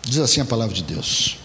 Diz assim a palavra de Deus: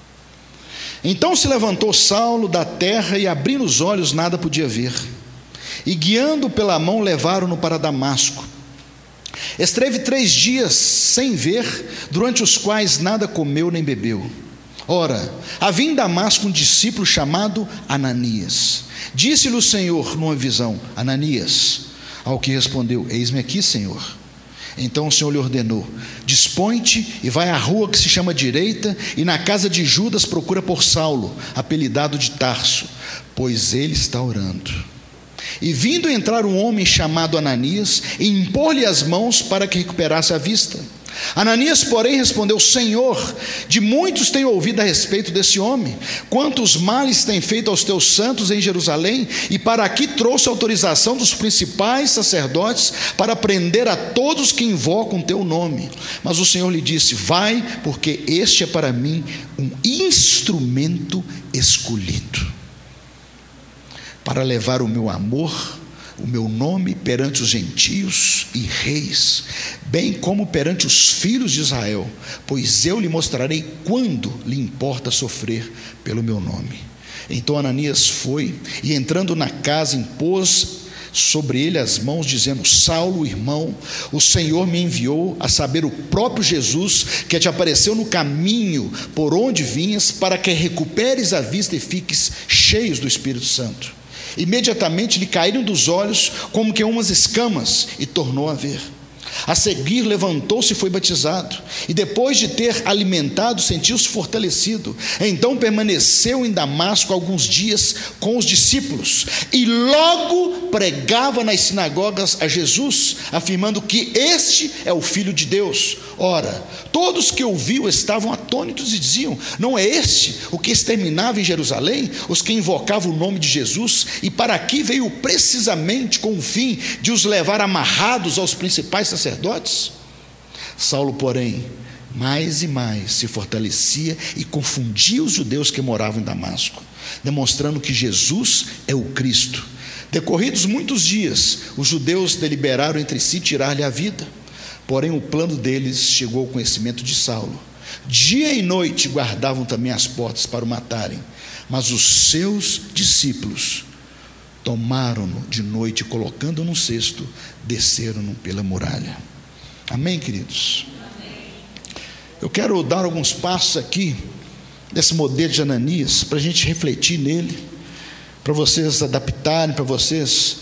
então se levantou Saulo da terra, e abrindo os olhos nada podia ver, e guiando pela mão levaram-no para Damasco. Esteve 3 dias sem ver, durante os quais nada comeu nem bebeu. Ora, havia em Damasco um discípulo chamado Ananias. Disse-lhe o Senhor numa visão: Ananias. Ao que respondeu: eis-me aqui, Senhor. Então o Senhor lhe ordenou: dispõe-te e vai à rua que se chama Direita, e na casa de Judas procura por Saulo, apelidado de Tarso, pois ele está orando. E vindo entrar um homem chamado Ananias, e impor-lhe as mãos para que recuperasse a vista. Ananias, porém, respondeu: Senhor, de muitos tenho ouvido a respeito desse homem, quantos males tem feito aos teus santos em Jerusalém, e para aqui trouxe autorização dos principais sacerdotes para prender a todos que invocam teu nome. Mas o Senhor lhe disse: vai, porque este é para mim um instrumento escolhido, para levar o meu amor, o meu nome perante os gentios e reis, bem como perante os filhos de Israel, pois eu lhe mostrarei quando lhe importa sofrer pelo meu nome. Então Ananias foi, e entrando na casa, impôs sobre ele as mãos, dizendo: Saulo, irmão, o Senhor me enviou, a saber, o próprio Jesus, que te apareceu no caminho por onde vinhas, para que recuperes a vista e fiques cheios do Espírito Santo. Imediatamente lhe caíram dos olhos como que umas escamas, e tornou a ver. A seguir levantou-se e foi batizado, e depois de ter alimentado, sentiu-se fortalecido. Então permaneceu em Damasco alguns dias com os discípulos, e logo pregava nas sinagogas a Jesus, afirmando que este é o Filho de Deus. Ora, todos que ouviam estavam atônitos e diziam: não é este o que exterminava em Jerusalém os que invocavam o nome de Jesus? E para aqui veio precisamente com o fim de os levar amarrados aos principais sacerdotes? Saulo, porém, mais e mais se fortalecia e confundia os judeus que moravam em Damasco, demonstrando que Jesus é o Cristo. Decorridos muitos dias, os judeus deliberaram entre si tirar-lhe a vida. Porém o plano deles chegou ao conhecimento de Saulo. Dia e noite guardavam também as portas para o matarem, mas os seus discípulos tomaram-no de noite, colocando-o num cesto, desceram-no pela muralha. Amém, queridos? Amém. Eu quero dar alguns passos aqui desse modelo de Ananias, para a gente refletir nele, para vocês adaptarem, para vocês.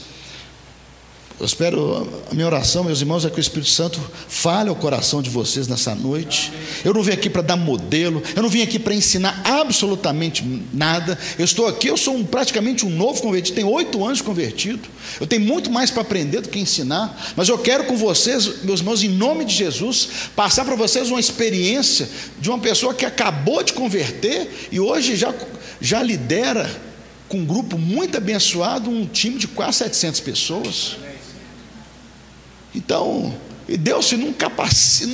Eu espero, a minha oração, meus irmãos, é que o Espírito Santo fale ao coração de vocês nessa noite. Eu não vim aqui para dar modelo, eu não vim aqui para ensinar absolutamente nada. Eu estou aqui, eu sou praticamente um novo convertido, tenho 8 anos de convertido. Eu tenho muito mais para aprender do que ensinar, mas eu quero com vocês, meus irmãos, em nome de Jesus, passar para vocês uma experiência de uma pessoa que acabou de converter e hoje já lidera, com um grupo muito abençoado, um time de quase 700 pessoas. Então, e Deus se não capacita,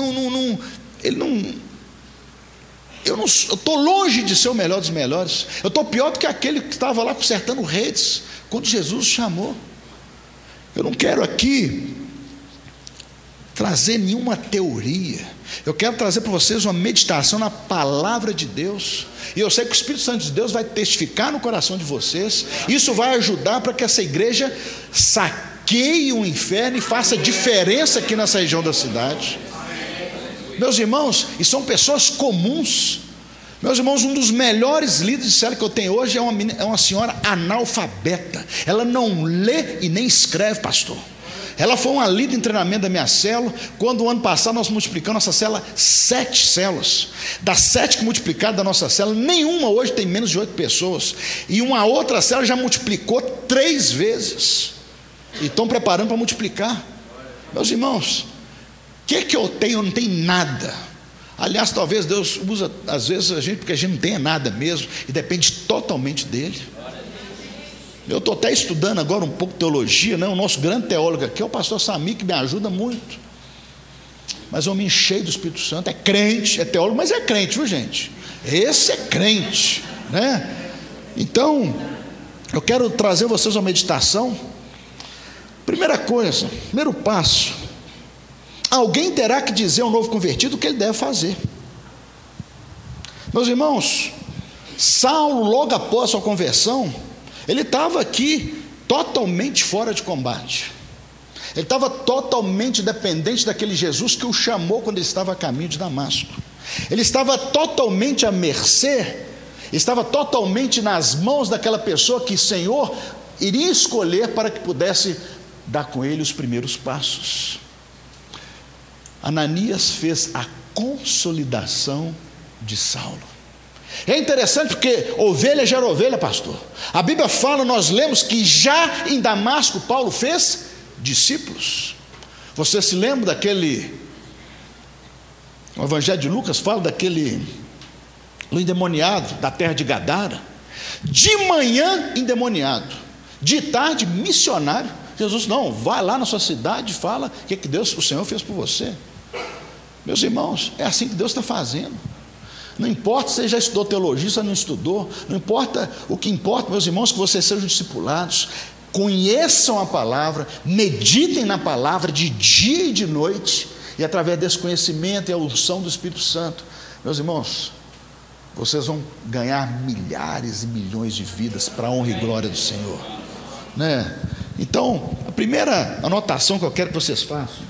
eu estou longe de ser o melhor dos melhores. Eu estou pior do que aquele que estava lá consertando redes quando Jesus chamou. Eu não quero aqui trazer nenhuma teoria. Eu quero trazer para vocês uma meditação na palavra de Deus. E eu sei que o Espírito Santo de Deus vai testificar no coração de vocês. Isso vai ajudar para que essa igreja saqueie o inferno e faça diferença aqui nessa região da cidade. Meus irmãos, e são pessoas comuns. Meus irmãos, um dos melhores líderes de célula que eu tenho hoje é uma senhora analfabeta. Ela não lê e nem escreve, pastor. Ela foi uma líder em treinamento da minha célula. Quando o ano passado nós multiplicamos nossa célula 7 células. Das 7 que multiplicaram da nossa célula, nenhuma hoje tem menos de 8 pessoas. E uma outra célula já multiplicou 3 vezes. E estão preparando para multiplicar. Meus irmãos, o que eu tenho? Eu não tenho nada. Aliás, talvez Deus usa às vezes a gente porque a gente não tem nada mesmo e depende totalmente dele. Eu estou até estudando agora um pouco de teologia, né? O nosso grande teólogo aqui é o pastor Sami, que me ajuda muito. Mas eu me enchei do Espírito Santo. É crente, é teólogo, mas é crente, viu, gente? Esse é crente, né? Então, eu quero trazer a vocês uma meditação. Primeira coisa, primeiro passo: alguém terá que dizer ao novo convertido o que ele deve fazer. Meus irmãos, Saulo, logo após sua conversão, ele estava aqui totalmente fora de combate. Ele estava totalmente dependente daquele Jesus que o chamou quando ele estava a caminho de Damasco. Ele estava totalmente à mercê, estava totalmente nas mãos daquela pessoa que o Senhor iria escolher para que pudesse dar com ele os primeiros passos. Ananias fez a consolidação de Saulo. É interessante porque ovelha gera ovelha, pastor. A Bíblia fala, nós lemos que já em Damasco Paulo fez discípulos. Você se lembra daquele, o Evangelho de Lucas fala daquele endemoniado da terra de Gadara, de manhã endemoniado, de tarde missionário. Jesus, não, vai lá na sua cidade e fala o que Deus, o Senhor fez por você. Meus irmãos, é assim que Deus está fazendo. Não importa se você já estudou teologia, se não estudou, não importa, o que importa, meus irmãos, que vocês sejam discipulados, conheçam a palavra, meditem na palavra de dia e de noite, e através desse conhecimento e a unção do Espírito Santo, meus irmãos, vocês vão ganhar milhares e milhões de vidas para a honra e glória do Senhor, né? Então, a primeira anotação que eu quero que vocês façam,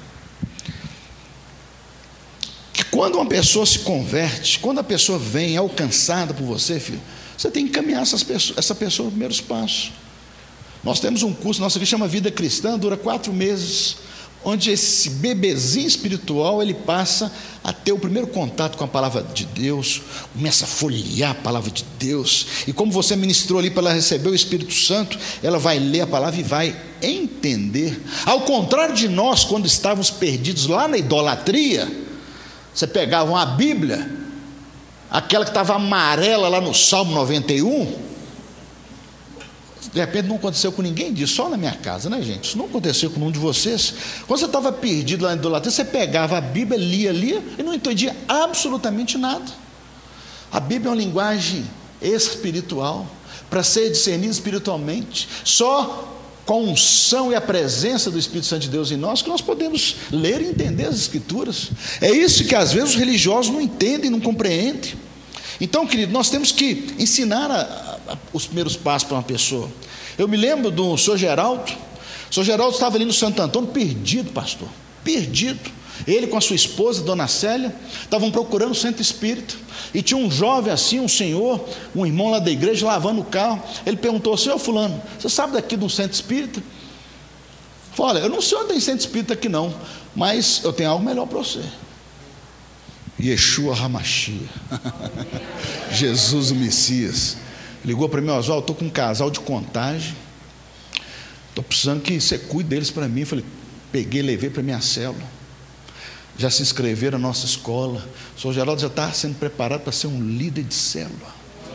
que quando uma pessoa se converte, quando a pessoa vem alcançada por você, filho, você tem que encaminhar essa pessoa nos primeiros passos. Nós temos um curso nosso que chama Vida Cristã, dura 4 meses, onde esse bebezinho espiritual, ele passa a ter o primeiro contato com a palavra de Deus, começa a folhear a palavra de Deus, e como você ministrou ali para ela receber o Espírito Santo, ela vai ler a palavra e vai entender. Ao contrário de nós, quando estávamos perdidos lá na idolatria, você pegava uma Bíblia, aquela que estava amarela lá no Salmo 91, de repente não aconteceu com ninguém disso, só na minha casa, né, gente? Isso não aconteceu com nenhum de vocês. Quando você estava perdido lá na idolatria, você pegava a Bíblia, lia e não entendia absolutamente nada. A Bíblia é uma linguagem espiritual, para ser discernida espiritualmente. Só com a unção e a presença do Espírito Santo de Deus em nós que nós podemos ler e entender as Escrituras. É isso que às vezes os religiosos não entendem, não compreendem. Então, querido, nós temos que ensinar os primeiros passos para uma pessoa. Eu me lembro do Sr. Geraldo. O Sr. Geraldo estava ali no Santo Antônio, perdido, pastor, perdido. Ele com a sua esposa, Dona Célia, estavam procurando o centro espírita, e tinha um jovem assim, um senhor, um irmão lá da igreja, lavando o carro. Ele perguntou: senhor fulano, você sabe daqui de um centro espírita? Falei: olha, eu não sei onde tem centro espírita aqui não, mas eu tenho algo melhor para você. Yeshua HaMashiach, Jesus o Messias, ligou para mim: Oswaldo, estou com um casal de Contagem, estou precisando que você cuide deles para mim. Eu falei: peguei, levei para minha célula, já se inscreveram na nossa escola. O Sr. Geraldo já está sendo preparado para ser um líder de célula.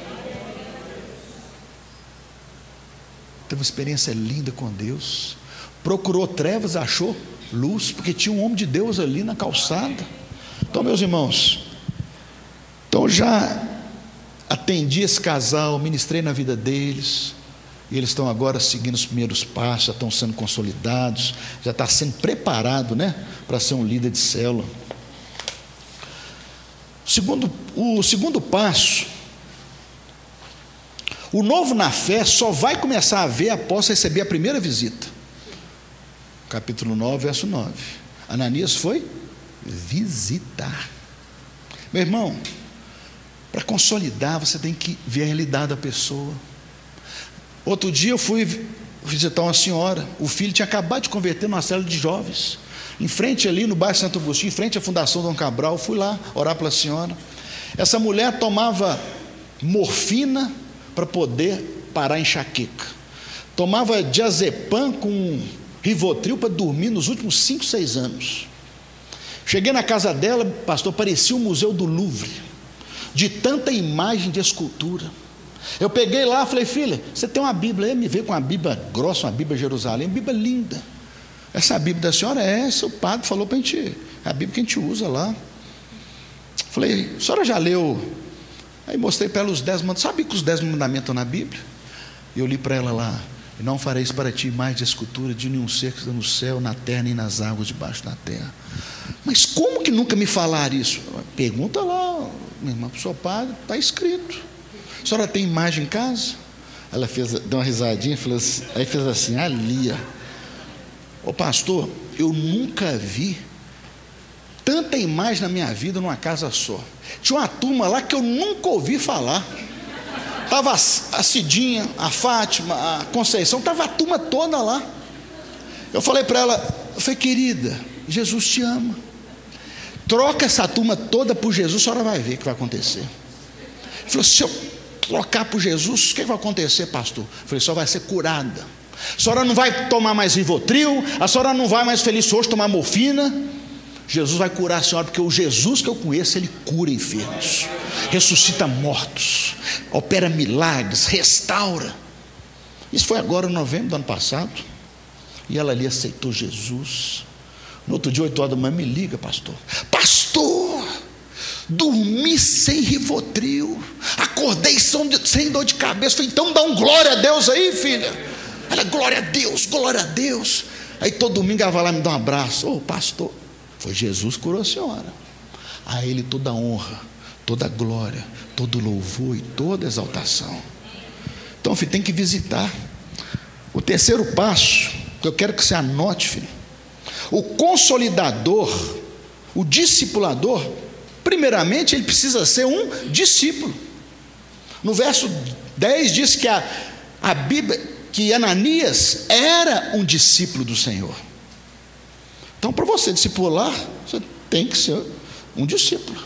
Teve uma experiência linda com Deus, procurou trevas, achou luz, porque tinha um homem de Deus ali na calçada. Então, meus irmãos, então já atendi esse casal, ministrei na vida deles, e eles estão agora seguindo os primeiros passos, já estão sendo consolidados, já está sendo preparado, né, para ser um líder de célula. O segundo passo, o novo na fé só vai começar a ver após receber a primeira visita. Capítulo 9, verso 9. Ananias foi visitar. Meu irmão, para consolidar, você tem que ver a realidade da pessoa. Outro dia eu fui visitar uma senhora, o filho tinha acabado de converter numa célula de jovens, em frente ali no bairro Santo Agostinho, em frente à Fundação Dom Cabral. Fui lá orar pela senhora. Essa mulher tomava morfina para poder parar a enxaqueca, tomava diazepam com Rivotril para dormir nos últimos 5, 6 anos. Cheguei na casa dela, pastor, parecia o Museu do Louvre, de tanta imagem de escultura. Eu peguei lá, falei: filha, você tem uma Bíblia? Ele me veio com uma Bíblia grossa, uma Bíblia Jerusalém, uma Bíblia linda. Essa Bíblia da senhora é essa, o padre falou para a gente, é a Bíblia que a gente usa lá. Falei: a senhora já leu? Aí mostrei para ela os 10 mandamentos. Sabe que os 10 mandamentos estão na Bíblia? Eu li para ela lá: e não fareis para ti mais de escultura de nenhum ser que está no céu, na terra, nem nas águas debaixo da terra. Mas como que nunca me falaram isso? Pergunta lá minha irmã, sou padre, está escrito. A senhora tem imagem em casa? Ela deu uma risadinha e falou assim, aí fez assim, ali, ô pastor, eu nunca vi tanta imagem na minha vida numa casa só. Tinha uma turma lá que eu nunca ouvi falar. Estava a Cidinha, a Fátima, a Conceição, estava a turma toda lá. Eu falei para ela, eu falei, querida, Jesus te ama. Troca essa turma toda por Jesus, a senhora vai ver o que vai acontecer. Ele falou, se eu trocar por Jesus, o que vai acontecer, pastor? Eu falei, a senhora vai ser curada. A senhora não vai tomar mais Rivotril, a senhora não vai mais feliz hoje tomar morfina. Jesus vai curar a senhora, porque o Jesus que eu conheço, ele cura enfermos, ressuscita mortos, opera milagres, restaura. Isso foi agora em novembro do ano passado. E ela ali aceitou Jesus. No outro dia, 8 horas da manhã, me liga, pastor, dormi sem Rivotril, acordei sem dor de cabeça. Falei, então dá um glória a Deus aí, filha. Ela, glória a Deus, glória a Deus. Aí todo domingo ela vai lá me dar um abraço. Ô pastor, foi Jesus que curou a senhora. A ele toda honra, toda glória, todo louvor e toda exaltação. Então, filho, tem que visitar. O terceiro passo, que eu quero que você anote, filho, o consolidador, o discipulador, primeiramente ele precisa ser um discípulo. No verso 10 diz que a Bíblia, que Ananias era um discípulo do Senhor. Então, para você discipular, você tem que ser um discípulo.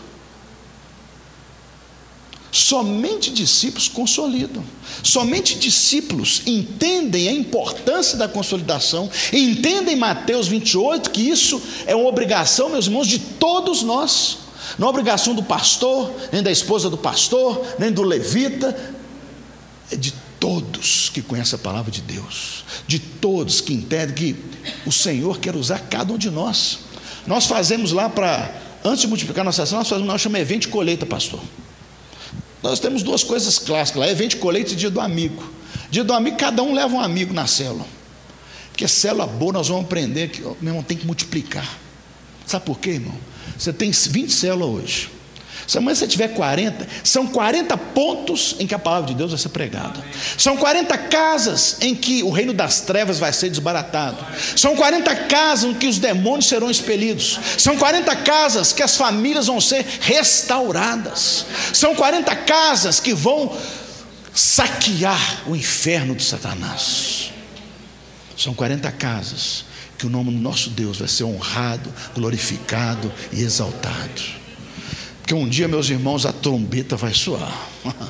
Somente discípulos consolidam. Somente discípulos entendem a importância da consolidação, entendem Mateus 28, que isso é uma obrigação, meus irmãos, de todos nós. Não é obrigação do pastor, nem da esposa do pastor, nem do levita, é de todos que conhecem a palavra de Deus, de todos que entendem que o Senhor quer usar cada um de nós. Nós fazemos lá antes de multiplicar nossa ação, nós chamamos evento de colheita, pastor. Nós temos duas coisas clássicas lá, evento de colheita e dia do amigo. Dia do amigo, cada um leva um amigo na célula, porque célula boa nós vamos aprender que, meu irmão, tem que multiplicar. Sabe por quê, irmão? Você tem 20 células hoje. Se amanhã você tiver 40, são 40 pontos em que a palavra de Deus vai ser pregada. São 40 casas em que o reino das trevas vai ser desbaratado. São 40 casas em que os demônios serão expelidos. São 40 casas que as famílias vão ser restauradas. São 40 casas que vão saquear o inferno de Satanás. São 40 casas que o nome do nosso Deus vai ser honrado, glorificado e exaltado. Porque um dia, meus irmãos, a trombeta vai soar.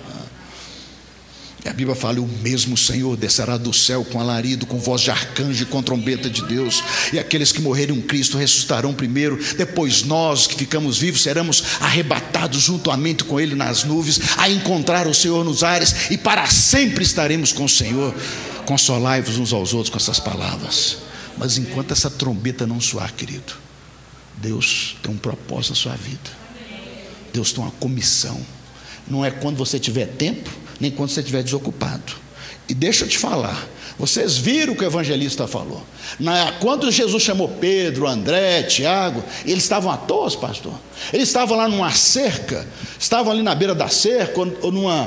E a Bíblia fala, o mesmo Senhor descerá do céu com alarido, com voz de arcanjo e com trombeta de Deus, e aqueles que morreram em Cristo ressuscitarão primeiro, depois nós que ficamos vivos seremos arrebatados juntamente com Ele nas nuvens, a encontrar o Senhor nos ares, e para sempre estaremos com o Senhor. Consolai-vos uns aos outros com essas palavras. Mas enquanto essa trombeta não soar, querido, Deus tem um propósito na sua vida. Deus tem uma comissão. Não é quando você tiver tempo, nem quando você estiver desocupado. E deixa eu te falar, vocês viram o que o evangelista falou. Quando Jesus chamou Pedro, André, Tiago, eles estavam à toa, pastor. Eles estavam lá numa cerca, estavam ali na beira da cerca, ou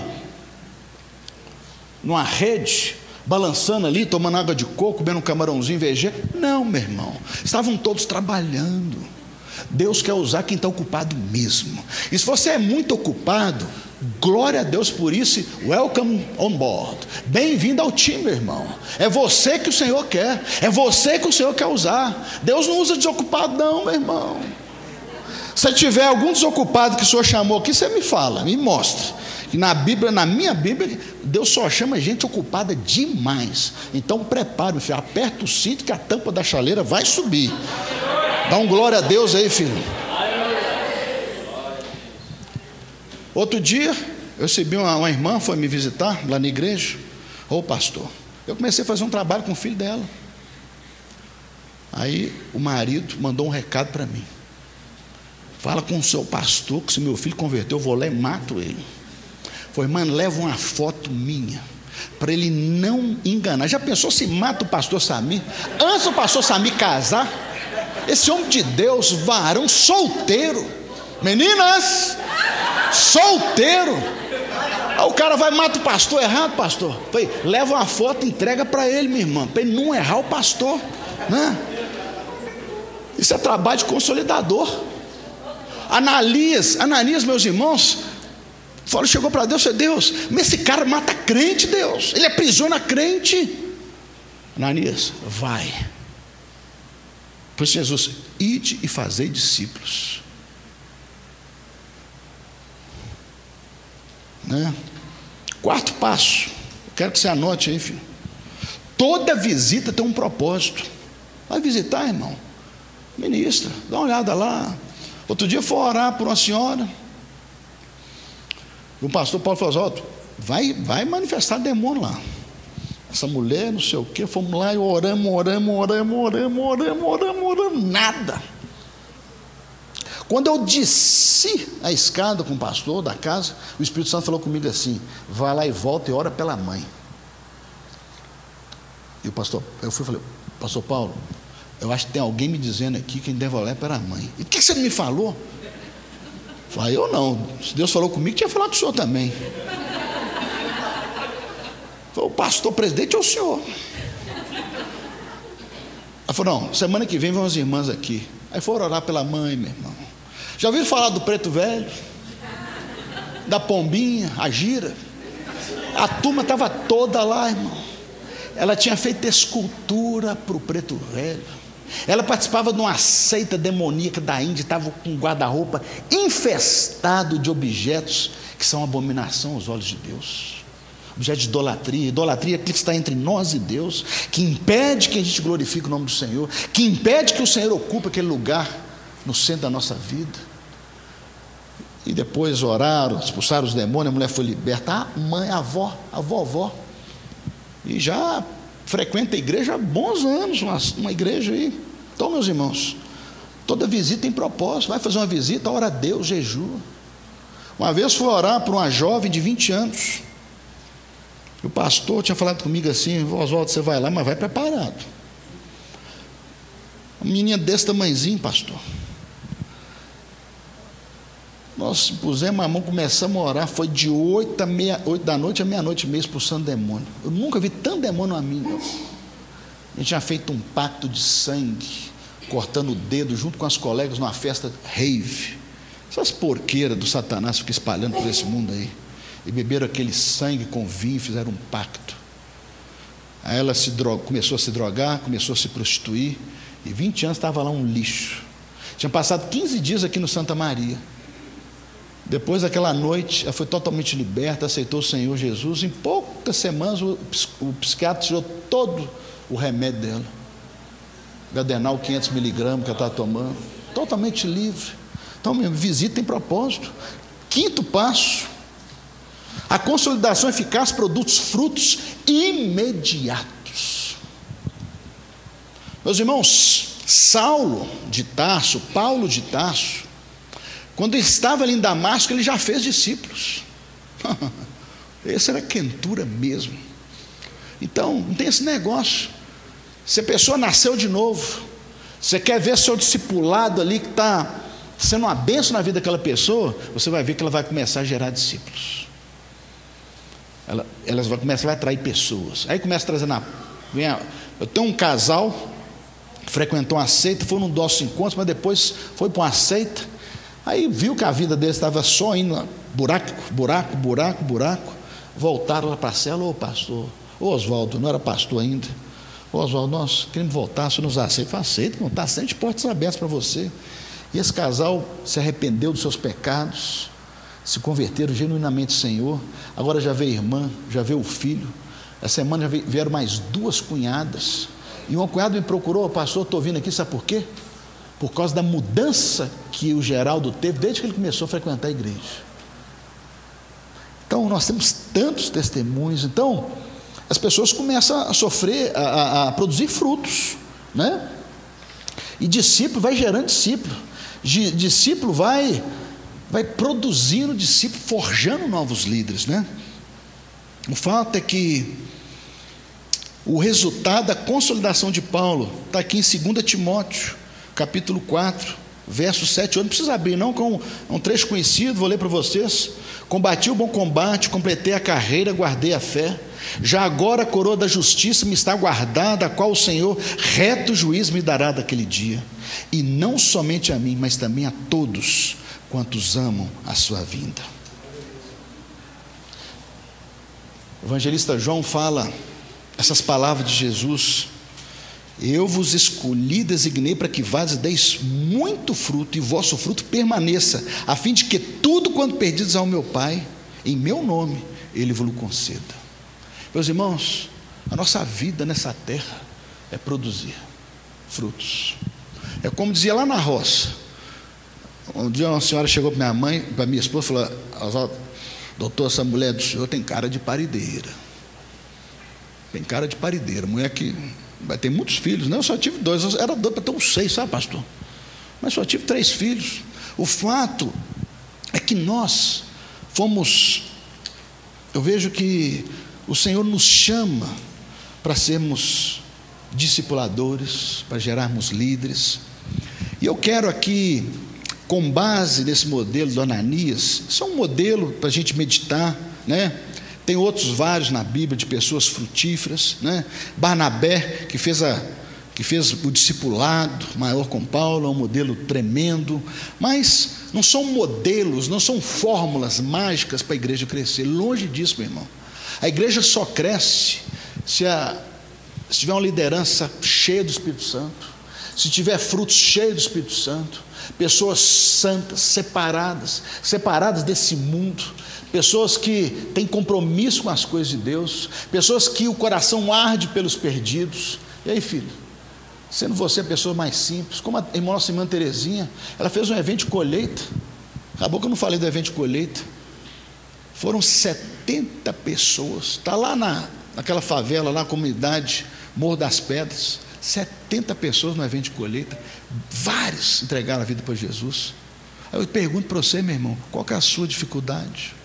numa rede, balançando ali, tomando água de coco, comendo um camarãozinho vegê. Não, meu irmão, estavam todos trabalhando. Deus quer usar quem está ocupado mesmo. E se você é muito ocupado, glória a Deus por isso. Welcome on board. Bem-vindo ao time, meu irmão. É você que o Senhor quer. É você que o Senhor quer usar. Deus não usa desocupado não, meu irmão. Se tiver algum desocupado que o Senhor chamou aqui, você me fala, me mostra. Que na Bíblia, na minha Bíblia, Deus só chama gente ocupada demais. Então prepare, meu filho, aperta o cinto que a tampa da chaleira vai subir. Dá um glória a Deus aí, filho. Outro dia, eu recebi uma irmã, foi me visitar lá na igreja. Ô pastor, eu comecei a fazer um trabalho com o filho dela. Aí o marido mandou um recado para mim. Fala com o seu pastor que se meu filho converter, eu vou lá e mato ele. Foi, mano, leva uma foto minha, para ele não enganar. Já pensou se mata o pastor Samir? Antes do pastor Samir casar, esse homem de Deus, varão solteiro, meninas, solteiro. Aí o cara vai, mata o pastor, errado, pastor. Falei, leva uma foto e entrega para ele, minha irmã, para ele não errar o pastor, né? Isso é trabalho de consolidador. Ananias, meus irmãos, chegou para Deus e disse: Deus, mas esse cara mata crente, Deus, ele aprisiona crente. Ananias, vai. Pois Jesus, ide e fazei discípulos, né? Quarto passo, quero que você anote aí, filho. Toda visita tem um propósito. Vai visitar, irmão, ministra, dá uma olhada lá. Outro dia foi orar por uma senhora, o pastor Paulo falou: vai manifestar demônio lá. Essa mulher, não sei o que, fomos lá e oramos, nada. Quando eu desci a escada com o pastor da casa, o Espírito Santo falou comigo assim: vai lá e volta e ora pela mãe. E eu fui e falei: pastor Paulo, eu acho que tem alguém me dizendo aqui que quem deve orar pela mãe. E por que você não me falou? Eu falei: eu não, se Deus falou comigo, tinha falado com o senhor também. O pastor presidente é o senhor. Ela falou: não, semana que vem vão as irmãs aqui. Aí foram orar pela mãe, meu irmão. Já ouviram falar do preto velho? Da pombinha, a gira? A turma estava toda lá, irmão. Ela tinha feito escultura para o preto velho. Ela participava de uma seita demoníaca da Índia, estava com um guarda-roupa infestado de objetos que são abominação aos olhos de Deus. Objeto de idolatria. Idolatria é aquilo que está entre nós e Deus, que impede que a gente glorifique o nome do Senhor, que impede que o Senhor ocupe aquele lugar no centro da nossa vida. E depois oraram, expulsaram os demônios, a mulher foi liberta. A mãe, a vovó, e já frequenta a igreja há bons anos, uma igreja aí. Então, meus irmãos, toda visita tem propósito. Vai fazer uma visita, ora a Deus, jejua. Uma vez fui orar por uma jovem de 20 anos. O pastor tinha falado comigo assim: Oswaldo, você vai lá, mas vai preparado. Uma menina desse tamanhozinho, pastor. Nós pusemos a mão, começamos a orar. Foi de 8 da noite a meia-noite e meia, expulsando demônio. Eu nunca vi tanto demônio a mim, não. A gente tinha feito um pacto de sangue, cortando o dedo junto com as colegas numa festa rave. Essas porqueiras do Satanás ficam espalhando por esse mundo aí. E beberam aquele sangue com vinho, fizeram um pacto. Aí ela começou a se drogar, começou a se prostituir, e 20 anos estava lá um lixo. Tinha passado 15 dias aqui no Santa Maria. Depois daquela noite, ela foi totalmente liberta, aceitou o Senhor Jesus. Em poucas semanas, o psiquiatra tirou todo o remédio dela. Gadenal 500 miligramas que ela estava tomando. Totalmente livre. Então, visita tem propósito. Quinto passo: a consolidação eficaz produz frutos imediatos. Meus irmãos, Paulo de Tarso, quando ele estava ali em Damasco, ele já fez discípulos. Essa era quentura mesmo. Então, não tem esse negócio. Se a pessoa nasceu de novo, você quer ver seu discipulado ali que está sendo uma bênção na vida daquela pessoa, você vai ver que ela vai começar a gerar discípulos. Elas vão começar a atrair pessoas. Aí começa a trazer eu tenho um casal que frequentou uma seita, foi num dos encontros, mas depois foi para uma seita. Aí viu que a vida deles estava só indo buraco. Voltaram lá para a cela: ô pastor, ô Oswaldo, não era pastor ainda. Ô Oswaldo, nós queremos voltar, se nos aceita. Falei: aceita, não está sempre de portas abertas para você. E esse casal se arrependeu dos seus pecados, se converteram genuinamente ao Senhor. Agora já veio a irmã, já veio o filho. Essa semana já vieram mais 2 cunhadas. E uma cunhada me procurou: pastor, estou vindo aqui, sabe por quê? Por causa da mudança que o Geraldo teve desde que ele começou a frequentar a igreja. Então, nós temos tantos testemunhos. Então, as pessoas começam a sofrer, a produzir frutos, né? E discípulo vai gerando discípulo. Discípulo vai produzindo discípulo, forjando novos líderes, né? O fato é que o resultado da consolidação de Paulo está aqui em 2 Timóteo, capítulo 4, versos 7 e 8, não precisa abrir não, com um trecho conhecido, vou ler para vocês. Combati o bom combate, completei a carreira, guardei a fé. Já agora a coroa da justiça me está guardada, a qual o Senhor, reto juiz, me dará daquele dia. E não somente a mim, mas também a todos quantos amam a sua vinda. O evangelista João fala essas palavras de Jesus: eu vos escolhi, designei para que vades e deis muito fruto, e vosso fruto permaneça, a fim de que tudo quanto perdidos ao meu Pai, em meu nome, Ele vos conceda. Meus irmãos, a nossa vida nessa terra é produzir frutos. É como dizia lá na roça. Um dia uma senhora chegou para minha mãe, para minha esposa, e falou: doutor, essa mulher do senhor tem cara de parideira. Tem cara de parideira. Mulher que vai ter muitos filhos, né? Eu só tive 2, eu era doido para ter uns 6, sabe, pastor? Mas só tive 3 filhos. O fato é que nós fomos, eu vejo que o Senhor nos chama para sermos discipuladores, para gerarmos líderes. E eu quero aqui, com base nesse modelo do Ananias, isso é um modelo para a gente meditar, né? Tem outros vários na Bíblia de pessoas frutíferas, né? Barnabé, que fez o discipulado maior com Paulo, é um modelo tremendo. Mas não são modelos, não são fórmulas mágicas para a igreja crescer. Longe disso, meu irmão. A igreja só cresce se tiver uma liderança cheia do Espírito Santo, se tiver frutos cheios do Espírito Santo, pessoas santas, separadas desse mundo, pessoas que têm compromisso com as coisas de Deus, pessoas que o coração arde pelos perdidos. E aí, filho, sendo você a pessoa mais simples, como a nossa irmã Terezinha, ela fez um evento de colheita. Acabou que eu não falei do evento de colheita. Foram 70 pessoas, está lá naquela favela, lá na comunidade Morro das Pedras, 70 pessoas no evento de colheita, vários entregaram a vida para Jesus. Aí eu pergunto para você, meu irmão, qual que é a sua dificuldade?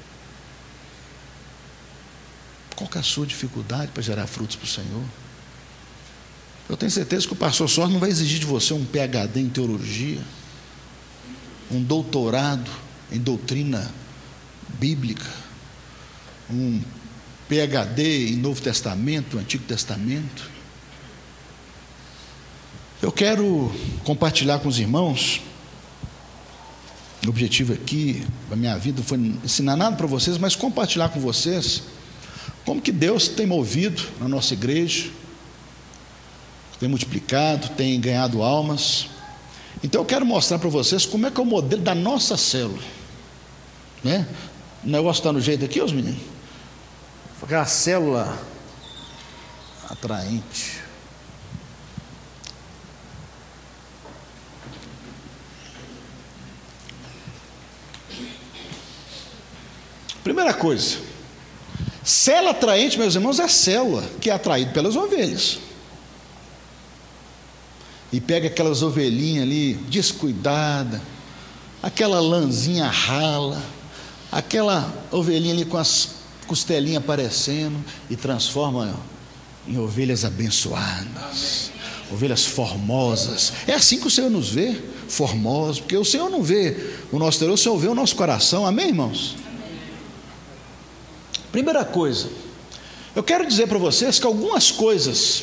Qual que é a sua dificuldade para gerar frutos para o Senhor? Eu tenho certeza que o pastor Sórgio não vai exigir de você um PhD em teologia, um doutorado em doutrina bíblica, um PhD em Novo Testamento, Antigo Testamento. Eu quero compartilhar com os irmãos. O objetivo aqui da minha vida não foi ensinar nada para vocês, mas compartilhar com vocês como que Deus tem movido na nossa igreja, tem multiplicado, tem ganhado almas. Então eu quero mostrar para vocês como é que é o modelo da nossa célula, né? O negócio está no jeito aqui, os meninos? A célula atraente. Primeira coisa, célula atraente, meus irmãos, é a célula que é atraída pelas ovelhas. E pega aquelas ovelhinhas ali, descuidada, aquela lãzinha rala, aquela ovelhinha ali com as costelinhas aparecendo, e transforma em ovelhas abençoadas, ovelhas formosas. É assim que o Senhor nos vê, formosos, porque o Senhor não vê o nosso interior, o Senhor vê o nosso coração. Amém, irmãos? Primeira coisa, eu quero dizer para vocês que algumas coisas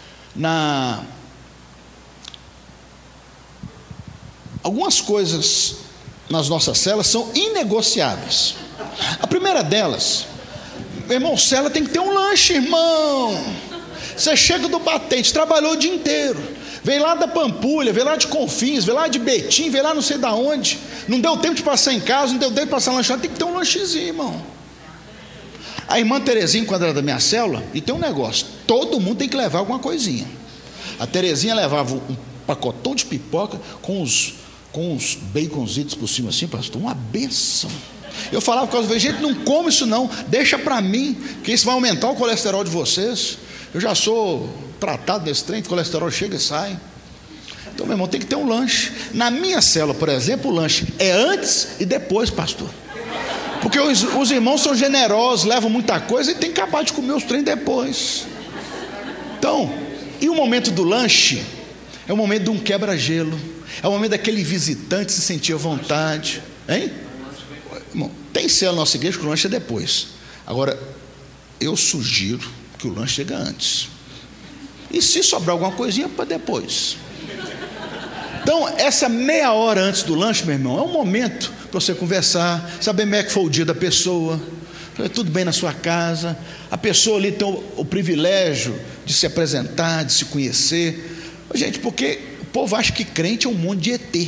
nas nossas células são inegociáveis. A primeira delas, meu irmão, célula tem que ter um lanche, irmão. Você chega do batente, trabalhou o dia inteiro, veio lá da Pampulha, veio lá de Confins, veio lá de Betim, veio lá não sei da onde, não deu tempo de passar em casa, não deu tempo de passar lanchado, tem que ter um lanchezinho, irmão. A irmã Terezinha, quando era da minha célula, e tem um negócio, todo mundo tem que levar alguma coisinha. A Terezinha levava um pacotão de pipoca com uns baconzitos por cima assim, pastor, uma benção. Eu falava com elas, gente, não come isso não, deixa para mim, que isso vai aumentar o colesterol de vocês. Eu já sou tratado desse trem, o colesterol chega e sai. Então, meu irmão, tem que ter um lanche. Na minha célula, por exemplo, o lanche é antes e depois, pastor. Porque os irmãos são generosos, levam muita coisa e tem que acabar de comer os trem depois. Então, e o momento do lanche é o momento de um quebra-gelo, É o momento daquele visitante se sentir à vontade. Hein? Irmão, tem célula na nossa igreja que o lanche é depois. Agora, eu sugiro que o lanche chega antes. E se sobrar alguma coisinha, para depois. Então, essa meia hora antes do lanche, meu irmão, é um momento para você conversar, saber como é que foi o dia da pessoa, tudo bem na sua casa. A pessoa ali tem o privilégio de se apresentar, de se conhecer. Gente, porque o povo acha que crente é um monte de ET.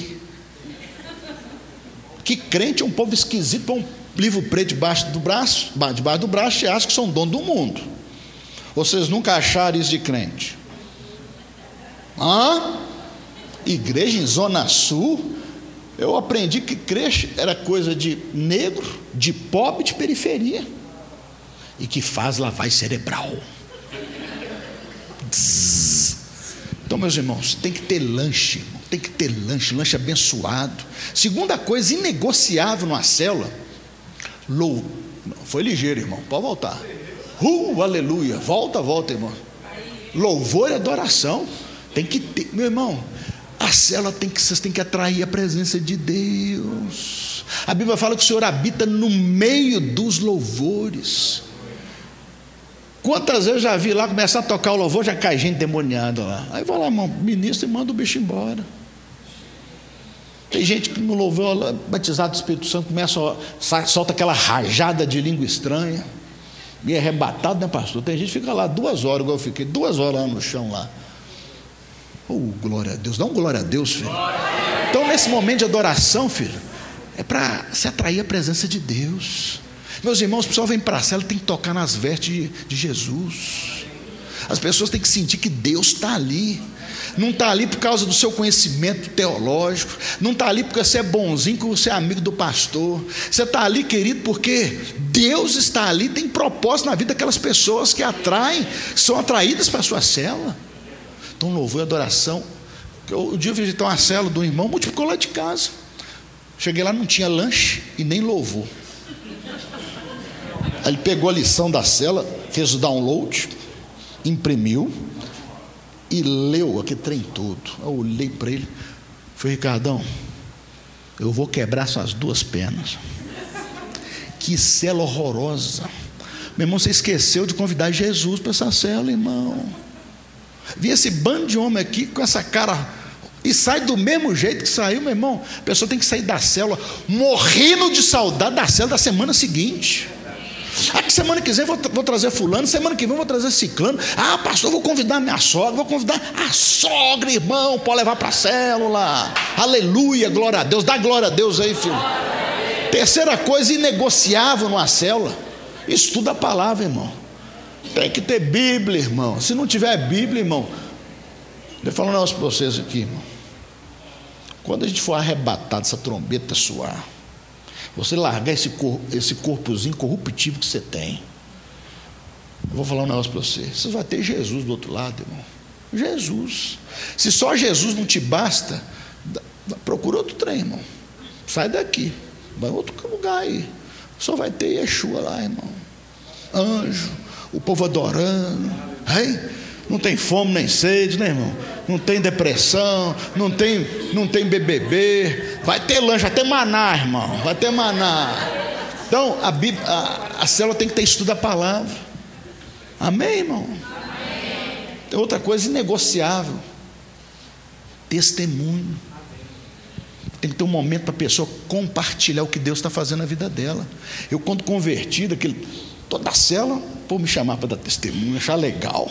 Que crente é um povo esquisito, põe um livro preto debaixo do braço e acha que são dono do mundo. Vocês nunca acharam isso de crente? Igreja em Zona Sul, eu aprendi que crente era coisa de negro, de pobre, de periferia, e que faz lavagem cerebral. Então, meus irmãos, tem que ter lanche, irmão. Tem que ter lanche abençoado. Segunda coisa inegociável numa célula, foi ligeiro, irmão, pode voltar. Aleluia, volta, irmão. Louvor e adoração, tem que ter, meu irmão. A célula vocês têm que atrair a presença de Deus. A Bíblia fala que o Senhor habita no meio dos louvores. Quantas vezes eu já vi lá começar a tocar o louvor, já cai gente demoniada lá. Aí vai lá, irmão, ministro, e manda o bicho embora. Tem gente que no louvor, batizado do Espírito Santo, solta aquela rajada de língua estranha, e é arrebatado, né, pastor? Tem gente que fica lá 2 horas, igual eu fiquei 2 horas lá no chão lá. Glória a Deus, dá um glória a Deus, filho. Então, nesse momento de adoração, filho, é para se atrair a presença de Deus. Meus irmãos, o pessoal vem para a cela, tem que tocar nas vestes de Jesus. As pessoas têm que sentir que Deus está ali. Não está ali por causa do seu conhecimento teológico, não está ali porque você é bonzinho, porque você é amigo do pastor. Você está ali, querido, porque Deus está ali, tem propósito na vida daquelas pessoas que são atraídas para a sua cela. Então, louvor e adoração. Um dia eu visitei uma célula de um irmão, multiplicou lá de casa. Cheguei lá, não tinha lanche e nem louvor. Aí ele pegou a lição da célula, fez o download, imprimiu e leu aquele trem todo. Eu olhei para ele, falei: Ricardão, eu vou quebrar suas 2 pernas. Que célula horrorosa. Meu irmão, você esqueceu de convidar Jesus para essa célula, irmão. Vi esse bando de homem aqui com essa cara e sai do mesmo jeito que saiu, meu irmão. A pessoa tem que sair da célula morrendo de saudade da célula da semana seguinte. Que semana que vem vou trazer fulano, semana que vem vou trazer ciclano. Pastor, vou convidar minha sogra, vou convidar a sogra, irmão, pode levar para a célula. Aleluia, glória a Deus. Dá glória a Deus aí, filho. Terceira coisa inegociável numa célula, estuda a palavra, irmão. Tem que ter Bíblia, irmão. Se não tiver Bíblia, irmão, deixa eu falar um negócio para vocês aqui, irmão. Quando a gente for arrebatado dessa trombeta suar, você largar esse corpozinho corruptível que você tem, eu vou falar um negócio para você. Você vai ter Jesus do outro lado, irmão. Jesus. Se só Jesus não te basta, procura outro trem, irmão. Sai daqui, vai a outro lugar aí. Só vai ter Yeshua lá, irmão. Anjo, o povo adorando. Não tem fome nem sede, né, irmão? Não tem depressão, não tem BBB. Vai ter lanche, vai ter maná, irmão. Vai ter maná. Então, a célula tem que ter estudo da palavra. Amém, irmão? Amém. Tem outra coisa inegociável: testemunho. Tem que ter um momento para a pessoa compartilhar o que Deus está fazendo na vida dela. Eu, quando convertido, toda a célula, vou me chamar para dar testemunho, achar legal.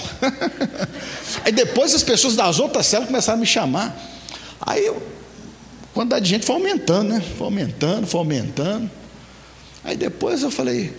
Aí depois as pessoas das outras células começaram a me chamar. Aí a quantidade de gente foi aumentando, né? Foi aumentando. Aí depois eu falei,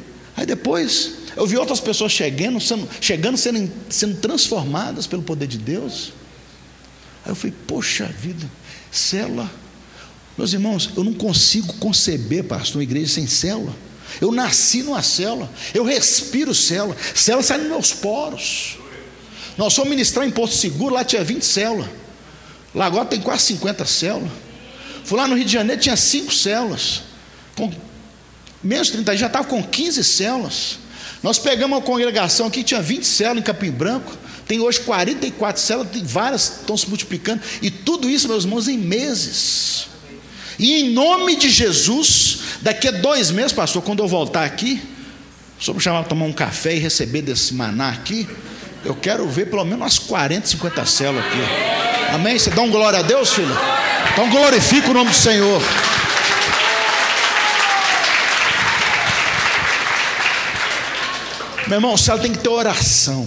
eu vi outras pessoas chegando, sendo transformadas pelo poder de Deus. Aí eu falei: poxa vida, célula. Meus irmãos, eu não consigo conceber, pastor, uma igreja sem célula. Eu nasci numa célula, eu respiro célula sai nos meus poros. Nós fomos ministrar em Porto Seguro, lá tinha 20 células. Lá agora tem quase 50 células. Fui lá no Rio de Janeiro, tinha 5 células. Com menos de 30 dias já estava com 15 células. Nós pegamos uma congregação aqui que tinha 20 células em Capim Branco. Tem hoje 44 células, tem várias, estão se multiplicando. E tudo isso, meus irmãos, em meses. E em nome de Jesus, daqui a 2 meses, pastor, quando eu voltar aqui, o senhor me chamar para tomar um café e receber desse maná aqui, eu quero ver pelo menos umas 40, 50 células aqui. Amém? Você dá um glória a Deus, filho? Então glorifica o nome do Senhor. Meu irmão, você tem que ter oração.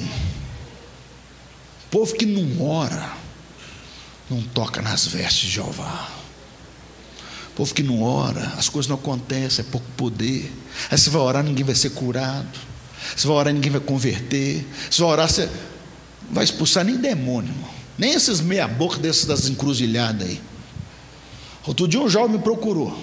O povo que não ora, não toca nas vestes de Jeová. O povo que não ora, as coisas não acontecem, é pouco poder. Aí você vai orar, ninguém vai ser curado. Você vai orar, ninguém vai converter. Você vai orar, você vai expulsar nem demônio, irmão. Nem esses meia boca desses das encruzilhadas aí. Outro dia um jovem me procurou.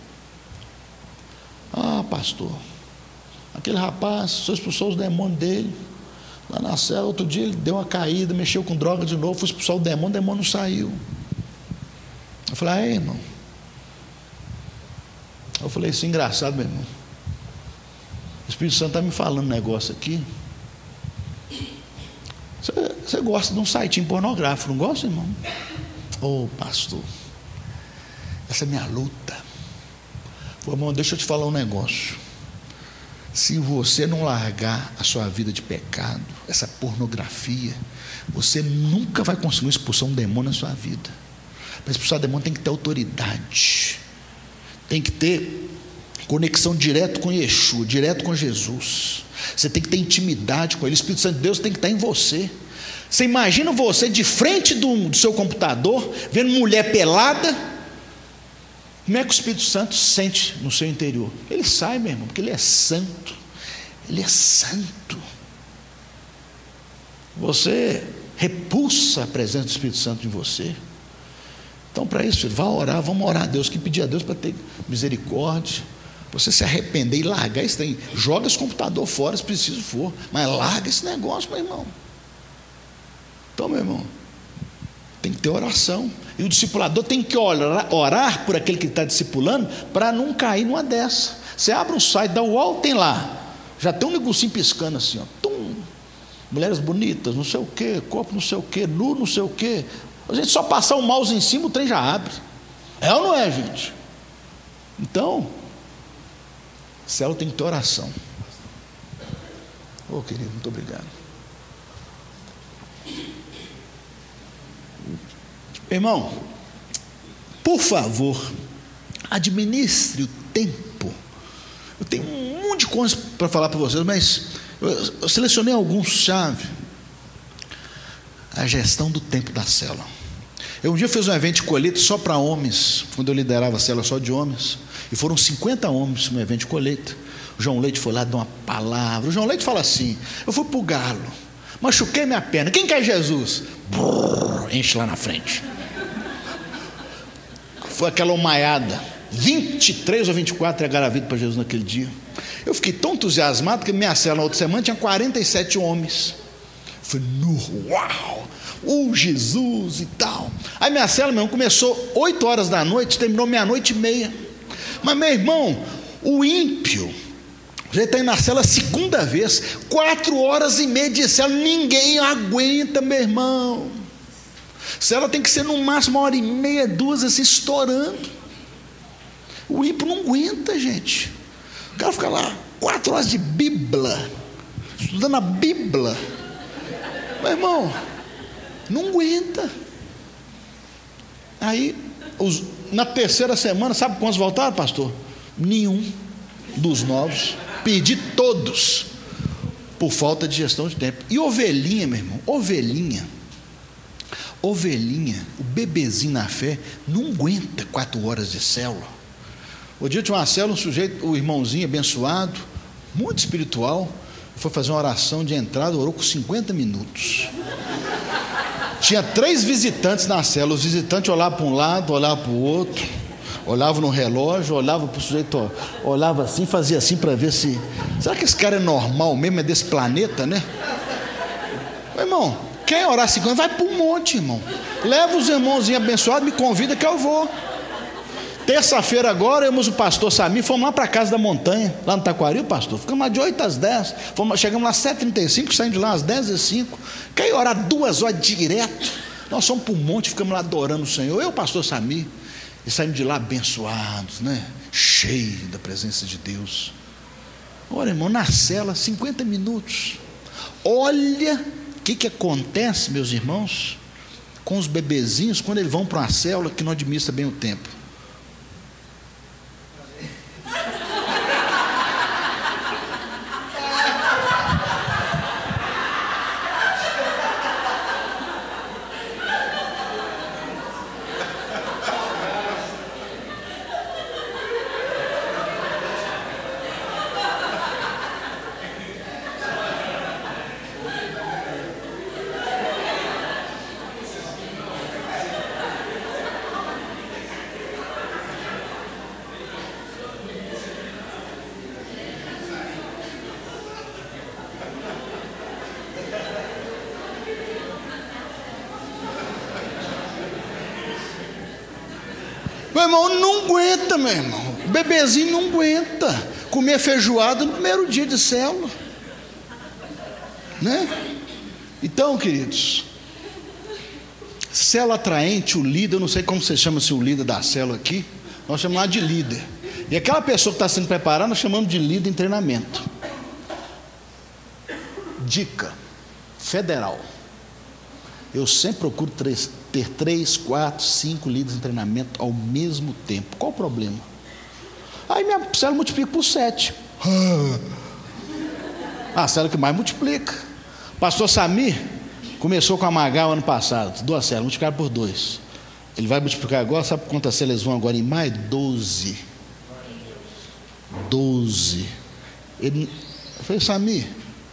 Ah, pastor, aquele rapaz, o senhor expulsou os demônios dele lá na cela. Outro dia ele deu uma caída, mexeu com droga de novo, foi expulsar o demônio não saiu. Eu falei, irmão. Eu falei, isso é engraçado, meu irmão. O Espírito Santo está me falando um negócio aqui. Você gosta de um sitinho pornográfico, não gosta, irmão? Ô, pastor, essa é a minha luta. Falei, irmão, deixa eu te falar um negócio. Se você não largar a sua vida de pecado, essa pornografia, você nunca vai conseguir expulsar um demônio na sua vida. Para expulsar demônio tem que ter autoridade, tem que ter conexão direto com Yeshua, direto com Jesus. Você tem que ter intimidade com Ele. O Espírito Santo de Deus tem que estar em você. Você imagina você de frente do seu computador, vendo mulher pelada. Como é que o Espírito Santo sente no seu interior? Ele sai, meu irmão, porque Ele é santo. Ele é santo. Você repulsa a presença do Espírito Santo em você. Então, para isso, filho, vá orar, vamos orar a Deus, que pedir a Deus para ter misericórdia. Você se arrepender e largar isso daí. Joga esse computador fora se preciso for, mas larga esse negócio, meu irmão. Então, meu irmão, tem que ter oração. E o discipulador tem que orar por aquele que está discipulando, para não cair numa dessa. Você abre um site da UOL, tem lá, já tem um negocinho piscando assim, ó, tum, mulheres bonitas, não sei o que, corpo não sei o que, nu não sei o que. A gente só passar o mouse em cima, o trem já abre. É ou não é, gente? Então, célula tem que ter oração. Ô, querido, muito obrigado. Irmão, por favor, administre o tempo. Eu tenho um monte de coisas para falar para vocês, mas eu selecionei alguns chave. A gestão do tempo da célula. Eu um dia fiz um evento de colheita só para homens, quando eu liderava a célula só de homens, e foram 50 homens no evento de colheita. O João Leite foi lá dar uma palavra. O João Leite fala assim: eu fui para o galo, machuquei minha perna, quem quer Jesus? Brrr, enche lá na frente. Foi aquela omaiada, 23 ou 24 entregaram a vida para Jesus naquele dia. Eu fiquei tão entusiasmado que minha célula na outra semana tinha 47 homens. Eu falei, uau, Jesus e tal. Aí minha célula, meu irmão, começou 8 horas da noite, terminou meia-noite e meia. Mas, meu irmão, o ímpio já está indo na célula a segunda vez, 4 horas e meia de célula, ninguém aguenta, meu irmão. Célula tem que ser no máximo 1h30, 2, assim, estourando. O ímpio não aguenta, gente. O cara fica lá 4 horas de Bíblia, estudando a Bíblia. Meu irmão, não aguenta. Aí, na terceira semana, sabe quantos voltaram, pastor? Nenhum dos novos. Perdi todos por falta de gestão de tempo. E ovelhinha, meu irmão, ovelhinha, o bebezinho na fé não aguenta 4 horas de célula. O dia tinha uma célula, um sujeito, o irmãozinho abençoado, muito espiritual, foi fazer uma oração de entrada, orou com 50 minutos. Tinha 3 visitantes na célula. Os visitantes olhavam para um lado, olhavam para o outro, olhavam no relógio, olhavam para o sujeito, olhava assim, fazia assim para ver se... Será que esse cara é normal mesmo, é desse planeta, né? Meu irmão, quer orar 50? Vai para um monte, irmão. Leva os irmãozinhos abençoados, me convida que eu vou. Terça-feira agora, o pastor Sami, fomos lá para a Casa da Montanha, lá no Taquari, pastor. Ficamos lá de 8 às 10. Chegamos lá às 7h35, saímos de lá às 10h05. Quer orar 2 horas direto. Nós fomos para o monte, ficamos lá adorando o Senhor. Eu e o pastor Sami. E saímos de lá abençoados, né? Cheio da presença de Deus. Olha, irmão, na cela, 50 minutos. Olha o que acontece, meus irmãos, com os bebezinhos quando eles vão para uma célula que não administra bem o tempo. Meu irmão, não aguenta, meu irmão. O bebezinho não aguenta comer feijoada no primeiro dia de célula, né? Então, queridos, célula atraente, o líder, eu não sei como você chama-se o líder da célula aqui, nós chamamos lá de líder. E aquela pessoa que está sendo preparada, nós chamamos de líder em treinamento. Dica federal: eu sempre procuro ter 3, 4, 5 líderes em treinamento ao mesmo tempo. Qual o problema? Aí minha célula multiplica por 7. A célula que mais multiplica. Pastor Samir começou com a Magal ano passado, 2 células, multiplicaram por 2. Ele vai multiplicar agora, sabe quantas células vão agora em maio? 12. 12. Eu falei, Samir,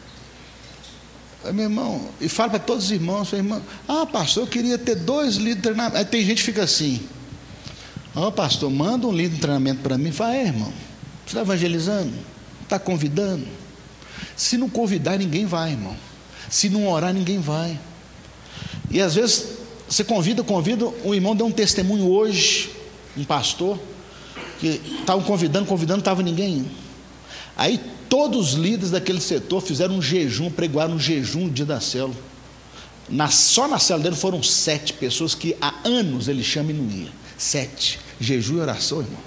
meu irmão, e fala para todos os irmãos, irmão, pastor, eu queria ter 2 líderes de treinamento. Aí tem gente que fica assim, pastor, manda um líder de treinamento para mim. Fala, irmão, você está evangelizando? Está convidando? Se não convidar, ninguém vai, irmão. Se não orar, ninguém vai. E às vezes você convida, um irmão deu um testemunho hoje, um pastor, que estavam convidando, não estava ninguém indo. Aí todos os líderes daquele setor fizeram um jejum, pregoaram um jejum no dia da célula. Só na célula dele foram 7 pessoas que há anos ele chama e não ia. 7. Jejum e oração, irmão.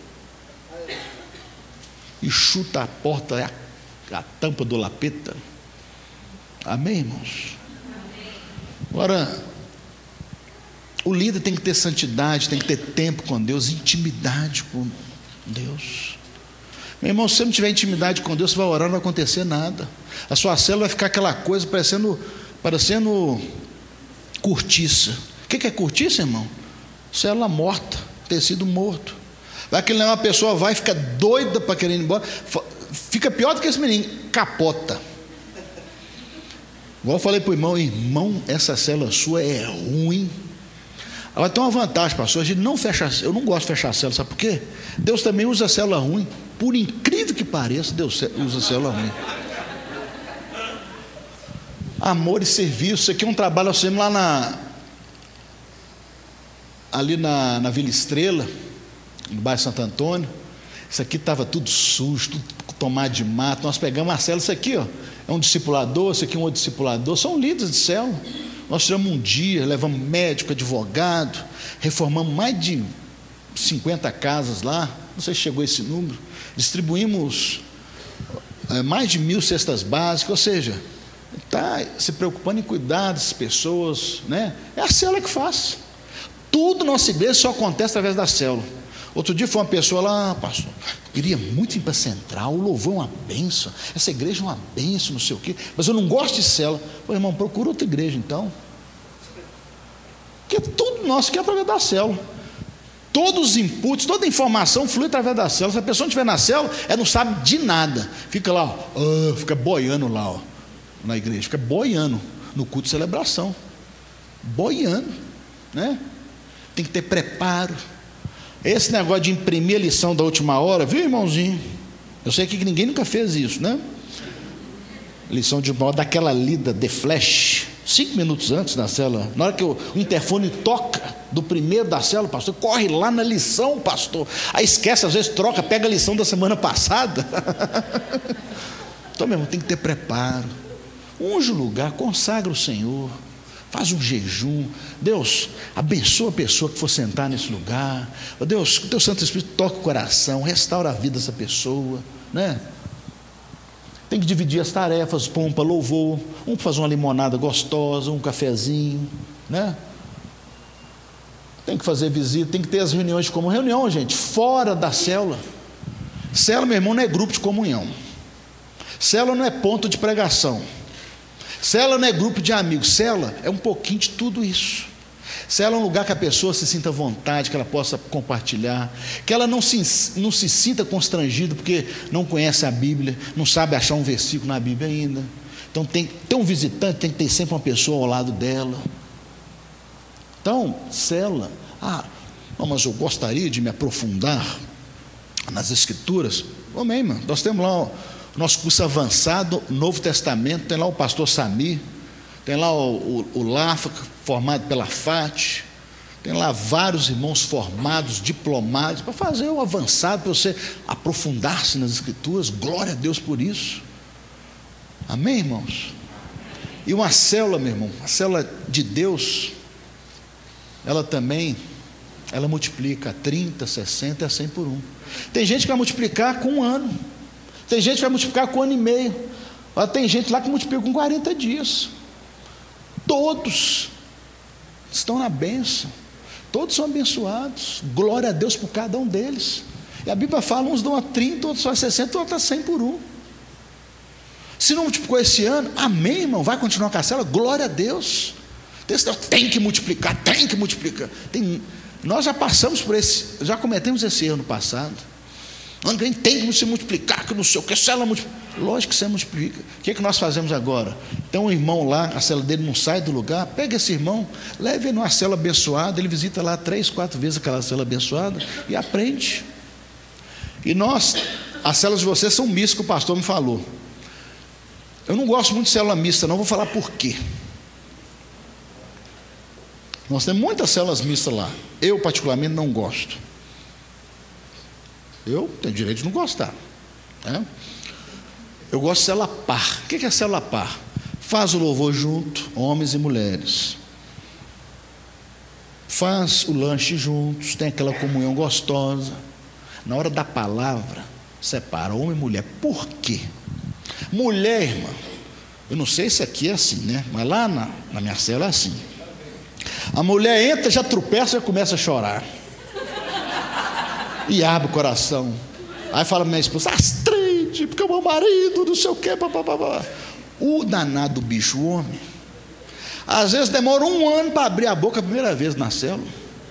E chuta a porta, a tampa do lapeta. Amém, irmãos? Agora, o líder tem que ter santidade, tem que ter tempo com Deus, intimidade com Deus. Meu irmão, se você não tiver intimidade com Deus, você vai orar, não vai acontecer nada. A sua célula vai ficar aquela coisa parecendo cortiça. O que é cortiça, irmão? Célula morta, tecido morto. Vai que uma pessoa vai ficar doida para querer ir embora, fica pior do que esse menino, capota. Igual eu falei para o irmão, essa célula sua é ruim. Agora tem uma vantagem, pastor, a gente não fecha, eu não gosto de fechar a célula, sabe por quê? Deus também usa a célula ruim. Por incrível que pareça, Deus usa a célula ruim. Amor e serviço. Isso aqui é um trabalho assim lá ali na Vila Estrela, no bairro Santo Antônio. Isso aqui estava tudo sujo, tudo tomado de mato. Nós pegamos a célula, isso aqui é um discipulador, isso aqui é um outro discipulador, são líderes de célula. Nós tiramos um dia, levamos médico, advogado, reformamos mais de 50 casas lá, não sei se chegou esse número, distribuímos mais de 1000 cestas básicas, ou seja, está se preocupando em cuidar das pessoas, né? É a célula que faz. Tudo na nossa igreja só acontece através da célula. Outro dia foi uma pessoa lá, pastor, queria muito ir para a central, o louvor é uma bênção, essa igreja é uma bênção, não sei o quê, mas eu não gosto de célula. Falei, irmão, procura outra igreja então, porque tudo nosso aqui é através da célula. Todos os inputs, toda a informação flui através da célula. Se a pessoa não estiver na célula, ela não sabe de nada, fica lá, fica boiando lá, na igreja, fica boiando no culto de celebração, boiando, né? Tem que ter preparo. Esse negócio de imprimir a lição da última hora, viu, irmãozinho? Eu sei que ninguém nunca fez isso, né? Lição de última hora, daquela lida de flash, 5 minutos antes da célula, na hora que o interfone toca do primeiro da célula, pastor, corre lá na lição, pastor. Aí esquece, às vezes troca, pega a lição da semana passada. Então, meu irmão, tem que ter preparo. Unge o lugar, consagra o Senhor, faz um jejum. Deus, abençoa a pessoa que for sentar nesse lugar. Deus, que o teu Santo Espírito toque o coração, restaura a vida dessa pessoa, né? Tem que dividir as tarefas, pôr um para louvor, um para fazer uma limonada gostosa, um cafezinho, né? Tem que fazer visita, tem que ter as reuniões de comunhão. Reunião, gente, fora da célula. Célula, meu irmão, não é grupo de comunhão. Célula não é ponto de pregação. Célula não é grupo de amigos. Célula é um pouquinho de tudo isso. Célula é um lugar que a pessoa se sinta à vontade, que ela possa compartilhar, que ela não se sinta constrangida porque não conhece a Bíblia, não sabe achar um versículo na Bíblia ainda. Então tem que ter um visitante, tem que ter sempre uma pessoa ao lado dela. Então, célula, não, mas eu gostaria de me aprofundar nas Escrituras. Amém, mano. Nós temos lá o nosso curso avançado, Novo Testamento, tem lá o pastor Samir, tem lá o Lafa, formado pela FAT, tem lá vários irmãos formados, diplomados, para fazer o avançado, para você aprofundar-se nas Escrituras. Glória a Deus por isso. Amém, irmãos? E uma célula, meu irmão, a célula de Deus, ela multiplica 30, 60 e a 100 por 1. Tem gente que vai multiplicar com 1 ano, tem gente que vai multiplicar com 1 ano e meio, tem gente lá que multiplica com 40 dias. Todos estão na bênção, todos são abençoados. Glória a Deus por cada um deles. E a Bíblia fala, uns dão a 30, outros a 60, outros a 100 por 1. Se não multiplicou esse ano, amém, irmão, vai continuar com a célula, glória a Deus. Tem que multiplicar, tem que multiplicar. Nós já passamos por já cometemos esse erro no passado. Alguém tem que se multiplicar, que não sei o que, célula multiplica. Lógico que você multiplica. O que é que nós fazemos agora? Tem um irmão lá, a célula dele não sai do lugar, pega esse irmão, leve ele numa célula abençoada, ele visita lá 3, 4 vezes aquela célula abençoada e aprende. E as células de vocês são mistas, que o pastor me falou. Eu não gosto muito de célula mista, não, vou falar por quê. Nós temos muitas células mistas lá. Eu particularmente não gosto. Eu tenho direito de não gostar, né? Eu gosto de célula par. O que é célula par? Faz o louvor junto, homens e mulheres. Faz o lanche juntos, tem aquela comunhão gostosa. Na hora da palavra, separa homem e mulher. Por quê? Mulher, irmã, eu não sei se aqui é assim, né? Mas lá na minha célula é assim. A mulher entra, já tropeça e começa a chorar. E abre o coração. Aí fala para minha esposa, Astrid, porque o meu marido, não sei o quê, papapá. O danado bicho, o homem, às vezes demora 1 ano para abrir a boca a primeira vez na célula.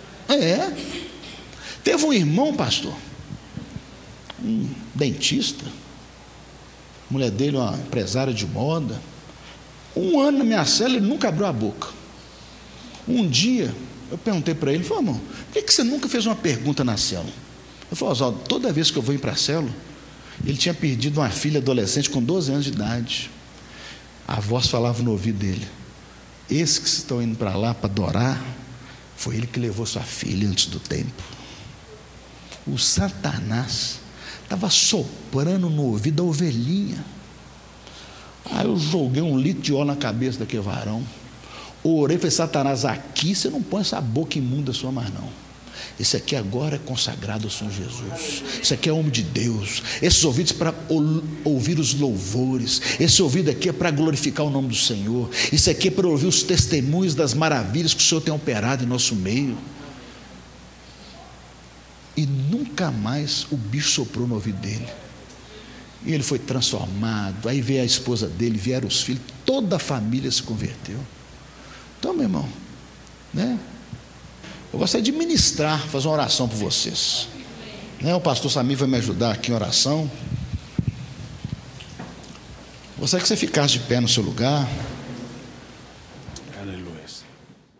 Teve um irmão, pastor, um dentista, a mulher dele, uma empresária de moda. 1 ano na minha célula, ele nunca abriu a boca. Um dia, eu perguntei para ele, falei, irmão, por que você nunca fez uma pergunta na célula? Eu falei, Oswaldo, toda vez que eu vou ir para a célula, ele tinha perdido uma filha adolescente com 12 anos de idade. A voz falava no ouvido dele, esse que estão indo para lá para adorar, foi ele que levou sua filha antes do tempo. O Satanás estava soprando no ouvido da ovelhinha. Aí eu joguei 1 litro de óleo na cabeça daquele varão, orei, falei, Satanás, aqui você não põe essa boca imunda sua mais não. Esse aqui agora é consagrado ao Senhor Jesus. Esse aqui é homem de Deus. Esses ouvidos para ouvir os louvores. Esse ouvido aqui é para glorificar o nome do Senhor. Isso aqui é para ouvir os testemunhos das maravilhas que o Senhor tem operado em nosso meio. E nunca mais o bicho soprou no ouvido dele. E ele foi transformado. Aí veio a esposa dele, vieram os filhos, toda a família se converteu. Então, meu irmão, né? Eu gostaria de ministrar, fazer uma oração por vocês, né? O pastor Samir vai me ajudar aqui em oração. Gostaria que você ficasse de pé no seu lugar.